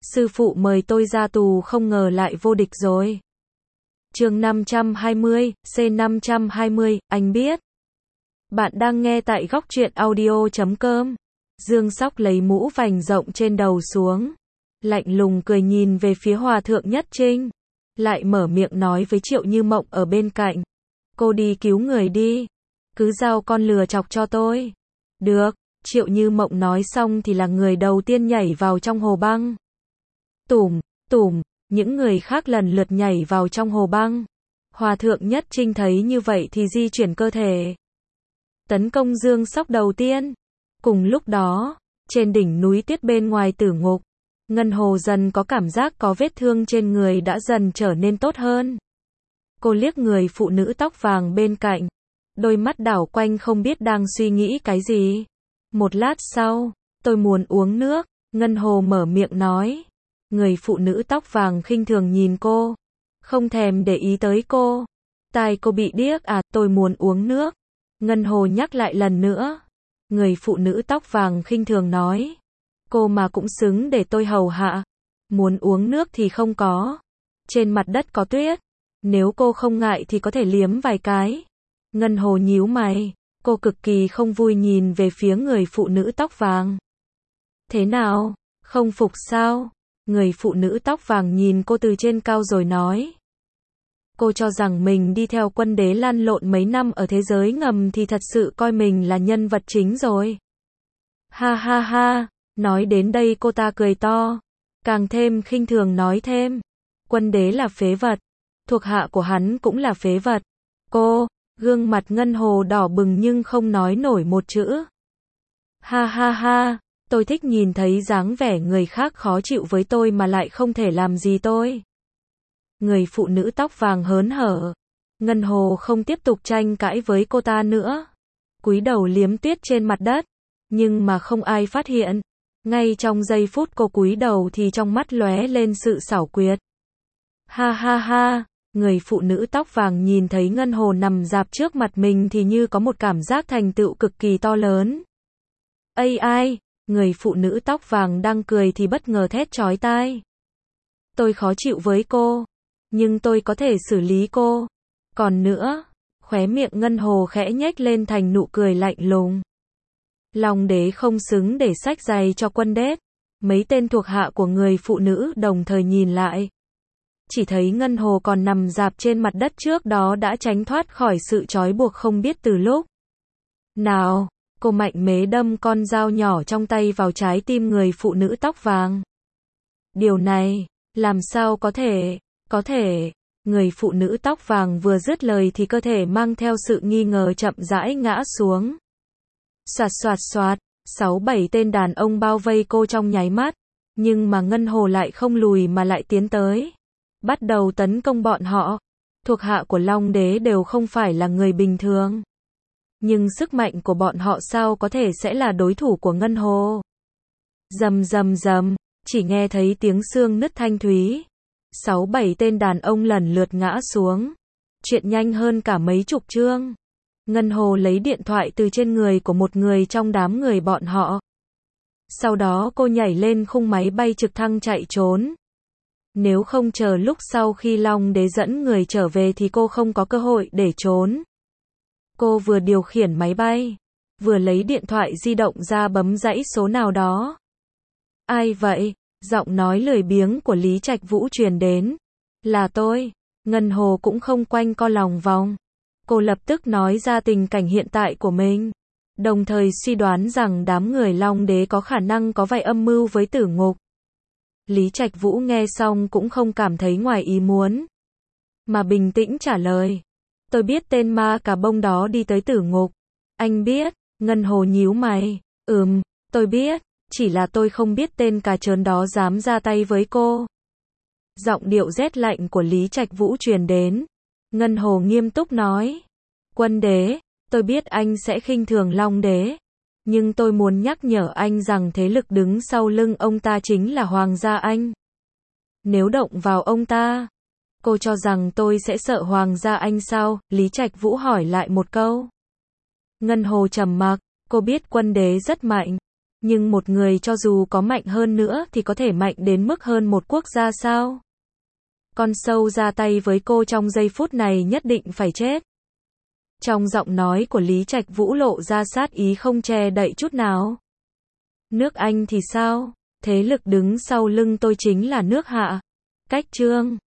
sư phụ mời tôi ra tù không ngờ lại vô địch rồi. Chương 520, C520, anh biết. Bạn đang nghe tại góc truyện audio.com. Dương Sóc lấy mũ vành rộng trên đầu xuống, lạnh lùng cười nhìn về phía Hòa thượng Nhất Trinh, lại mở miệng nói với Triệu Như Mộng ở bên cạnh. Cô đi cứu người đi, cứ giao con lừa chọc cho tôi. Được, Triệu Như Mộng nói xong thì là người đầu tiên nhảy vào trong hồ băng. Tủm, tủm, những người khác lần lượt nhảy vào trong hồ băng. Hòa thượng Nhất Trinh thấy như vậy thì di chuyển cơ thể, tấn công Dương Sóc đầu tiên. Cùng lúc đó, trên đỉnh núi tuyết bên ngoài tử ngục, Ngân Hồ dần có cảm giác có vết thương trên người đã dần trở nên tốt hơn. Cô liếc người phụ nữ tóc vàng bên cạnh, đôi mắt đảo quanh không biết đang suy nghĩ cái gì. Một lát sau, tôi muốn uống nước, Ngân Hồ mở miệng nói. Người phụ nữ tóc vàng khinh thường nhìn cô, không thèm để ý tới cô. Tai cô bị điếc à, tôi muốn uống nước. Ngân Hồ nhắc lại lần nữa. Người phụ nữ tóc vàng khinh thường nói. Cô mà cũng xứng để tôi hầu hạ. Muốn uống nước thì không có. Trên mặt đất có tuyết. Nếu cô không ngại thì có thể liếm vài cái. Ngân Hồ nhíu mày. Cô cực kỳ không vui nhìn về phía người phụ nữ tóc vàng. Thế nào? Không phục sao? Người phụ nữ tóc vàng nhìn cô từ trên cao rồi nói. Cô cho rằng mình đi theo quân đế lăn lộn mấy năm ở thế giới ngầm thì thật sự coi mình là nhân vật chính rồi. Ha ha ha, nói đến đây cô ta cười to, càng thêm khinh thường nói thêm. Quân đế là phế vật, thuộc hạ của hắn cũng là phế vật. Cô, gương mặt Ngân Hồ đỏ bừng nhưng không nói nổi một chữ. Ha ha ha, tôi thích nhìn thấy dáng vẻ người khác khó chịu với tôi mà lại không thể làm gì tôi. Người phụ nữ tóc vàng hớn hở. Ngân Hồ không tiếp tục tranh cãi với cô ta nữa. Cúi đầu liếm tuyết trên mặt đất. Nhưng mà không ai phát hiện. Ngay trong giây phút cô cúi đầu thì trong mắt lóe lên sự xảo quyệt. Ha ha ha, người phụ nữ tóc vàng nhìn thấy Ngân Hồ nằm rạp trước mặt mình thì như có một cảm giác thành tựu cực kỳ to lớn. Ai, người phụ nữ tóc vàng đang cười thì bất ngờ thét chói tai. Tôi khó chịu với cô, nhưng tôi có thể xử lý cô. Còn nữa, khóe miệng Ngân Hồ khẽ nhếch lên thành nụ cười lạnh lùng. Long đế không xứng để xách giày cho quân đế. Mấy tên thuộc hạ của người phụ nữ đồng thời nhìn lại. Chỉ thấy Ngân Hồ còn nằm rạp trên mặt đất trước đó đã tránh thoát khỏi sự trói buộc không biết từ lúc nào. Cô mạnh mẽ đâm con dao nhỏ trong tay vào trái tim người phụ nữ tóc vàng. Điều này, làm sao có thể? Có thể, người phụ nữ tóc vàng vừa dứt lời thì cơ thể mang theo sự nghi ngờ chậm rãi ngã xuống. Soạt soạt soạt, 6-7 tên đàn ông bao vây cô trong nháy mắt, nhưng mà Ngân Hồ lại không lùi mà lại tiến tới, bắt đầu tấn công bọn họ. Thuộc hạ của Long đế đều không phải là người bình thường, nhưng sức mạnh của bọn họ sao có thể sẽ là đối thủ của Ngân Hồ. Rầm rầm rầm, chỉ nghe thấy tiếng xương nứt thanh thúy. 6-7 tên đàn ông lần lượt ngã xuống. Chuyện nhanh hơn cả mấy chục chương. Ngân Hồ lấy điện thoại từ trên người của một người trong đám người bọn họ. Sau đó cô nhảy lên khung máy bay trực thăng chạy trốn. Nếu không chờ lúc sau khi Long đế dẫn người trở về thì cô không có cơ hội để trốn. Cô vừa điều khiển máy bay, vừa lấy điện thoại di động ra bấm dãy số nào đó. Ai vậy? Giọng nói lười biếng của Lý Trạch Vũ truyền đến. Là tôi. Ngân Hồ cũng không quanh co lòng vòng. Cô lập tức nói ra tình cảnh hiện tại của mình, đồng thời suy đoán rằng đám người Long đế có khả năng có vài âm mưu với tử ngục. Lý Trạch Vũ nghe xong cũng không cảm thấy ngoài ý muốn, mà bình tĩnh trả lời. Tôi biết tên ma cà bông đó đi tới tử ngục. Anh biết? Ngân Hồ nhíu mày. Tôi biết. Chỉ là tôi không biết tên cà trớn đó dám ra tay với cô. Giọng điệu rét lạnh của Lý Trạch Vũ truyền đến. Ngân Hồ nghiêm túc nói. Quân đế, tôi biết anh sẽ khinh thường Long đế. Nhưng tôi muốn nhắc nhở anh rằng thế lực đứng sau lưng ông ta chính là Hoàng gia Anh. Nếu động vào ông ta, cô cho rằng tôi sẽ sợ Hoàng gia Anh sao? Lý Trạch Vũ hỏi lại một câu. Ngân Hồ trầm mặc, cô biết quân đế rất mạnh. Nhưng một người cho dù có mạnh hơn nữa thì có thể mạnh đến mức hơn một quốc gia sao? Con sâu ra tay với cô trong giây phút này nhất định phải chết. Trong giọng nói của Lý Trạch Vũ lộ ra sát ý không che đậy chút nào. Nước Anh thì sao? Thế lực đứng sau lưng tôi chính là nước Hạ. Cách Trương